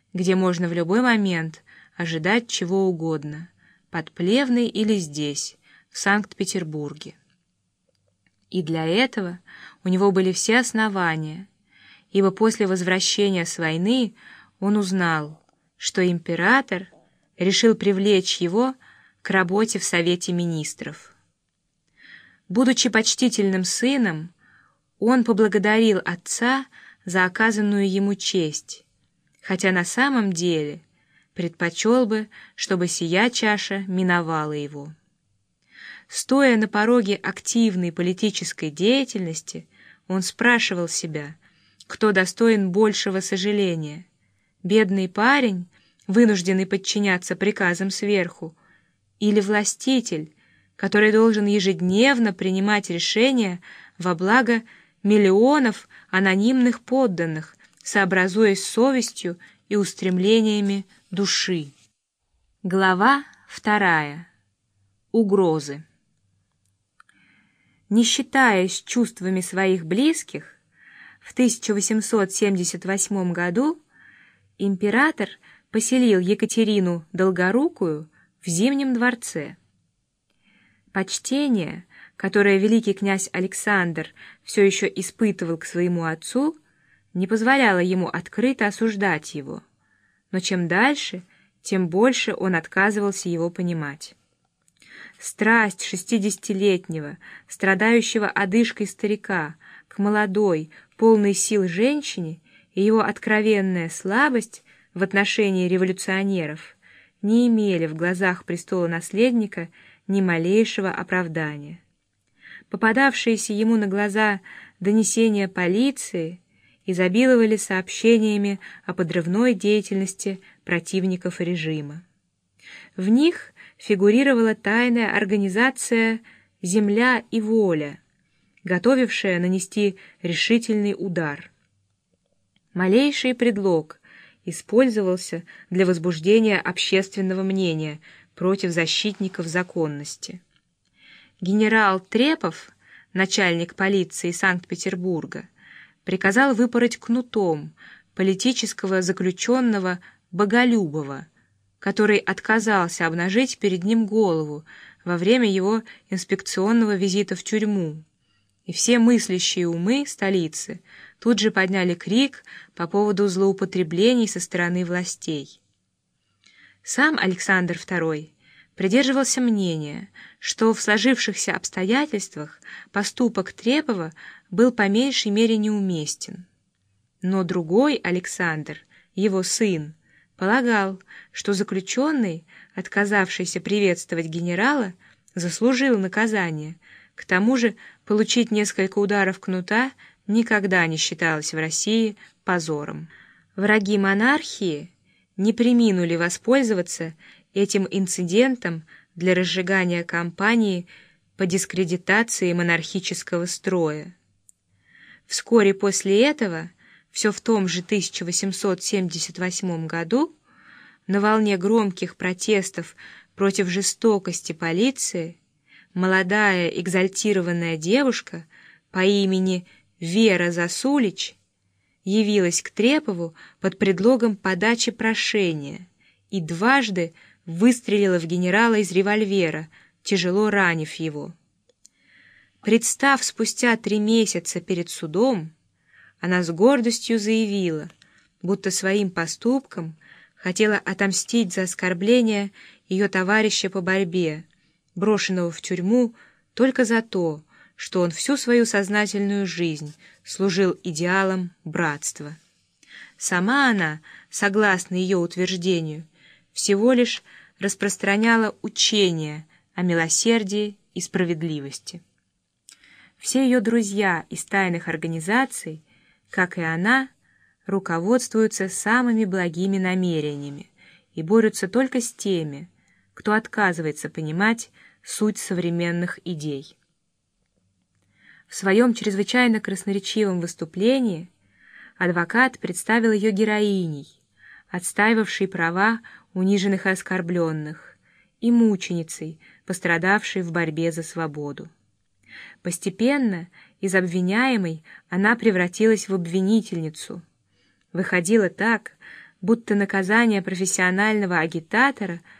где можно в любой момент ожидать чего угодно, под Плевной или здесь, в Санкт-Петербурге. И для этого у него были все основания, ибо после возвращения с войны он узнал, что император решил привлечь его к работе в Совете Министров. Будучи почтительным сыном, он поблагодарил отца за оказанную ему честь, хотя на самом деле предпочел бы, чтобы сия чаша миновала его. Стоя на пороге активной политической деятельности, он спрашивал себя, кто достоин большего сожаления: бедный парень, вынужденный подчиняться приказам сверху, или властитель, который должен ежедневно принимать решения во благо миллионов анонимных подданных, сообразуясь с совестью и устремлениями души. Глава 2. Угрозы. Не считаясь чувствами своих близких, в 1878 году император поселил Екатерину Долгорукую в Зимнем дворце. Почтение, которое великий князь Александр все еще испытывал к своему отцу, не позволяло ему открыто осуждать его, но чем дальше, тем больше он отказывался его понимать. Страсть 60-летнего, страдающего одышкой старика к молодой, полной сил женщине и его откровенная слабость в отношении революционеров не имели в глазах престолонаследника ни малейшего оправдания. Попадавшиеся ему на глаза донесения полиции изобиловали сообщениями о подрывной деятельности противников режима. В них фигурировала тайная организация «Земля и воля», готовившая нанести решительный удар. Малейший предлог использовался для возбуждения общественного мнения против защитников законности. Генерал Трепов, начальник полиции Санкт-Петербурга, приказал выпороть кнутом политического заключенного Боголюбова, который отказался обнажить перед ним голову во время его инспекционного визита в тюрьму, и все мыслящие умы столицы тут же подняли крик по поводу злоупотреблений со стороны властей. Сам Александр II придерживался мнения, что в сложившихся обстоятельствах поступок Трепова был по меньшей мере неуместен. Но другой Александр, его сын, полагал, что заключенный, отказавшийся приветствовать генерала, заслужил наказание. К тому же получить несколько ударов кнута никогда не считалось в России позором. Враги монархии не преминули воспользоваться этим инцидентом для разжигания кампании по дискредитации монархического строя. Вскоре после этого, все в том же 1878 году, на волне громких протестов против жестокости полиции, молодая экзальтированная девушка по имени Вера Засулич явилась к Трепову под предлогом подачи прошения и дважды выстрелила в генерала из револьвера, тяжело ранив его. Представ спустя 3 месяца перед судом, она с гордостью заявила, будто своим поступком хотела отомстить за оскорбление ее товарища по борьбе, брошенного в тюрьму только за то, что он всю свою сознательную жизнь служил идеалам братства. Сама она, согласно ее утверждению, всего лишь распространяла учение о милосердии и справедливости. Все ее друзья из тайных организаций, как и она, руководствуются самыми благими намерениями и борются только с теми, кто отказывается понимать суть современных идей. В своем чрезвычайно красноречивом выступлении адвокат представил ее героиней, отстаивавшей права униженных и оскорбленных, и мученицей, пострадавшей в борьбе за свободу. Постепенно из обвиняемой она превратилась в обвинительницу. Выходило так, будто наказание профессионального агитатора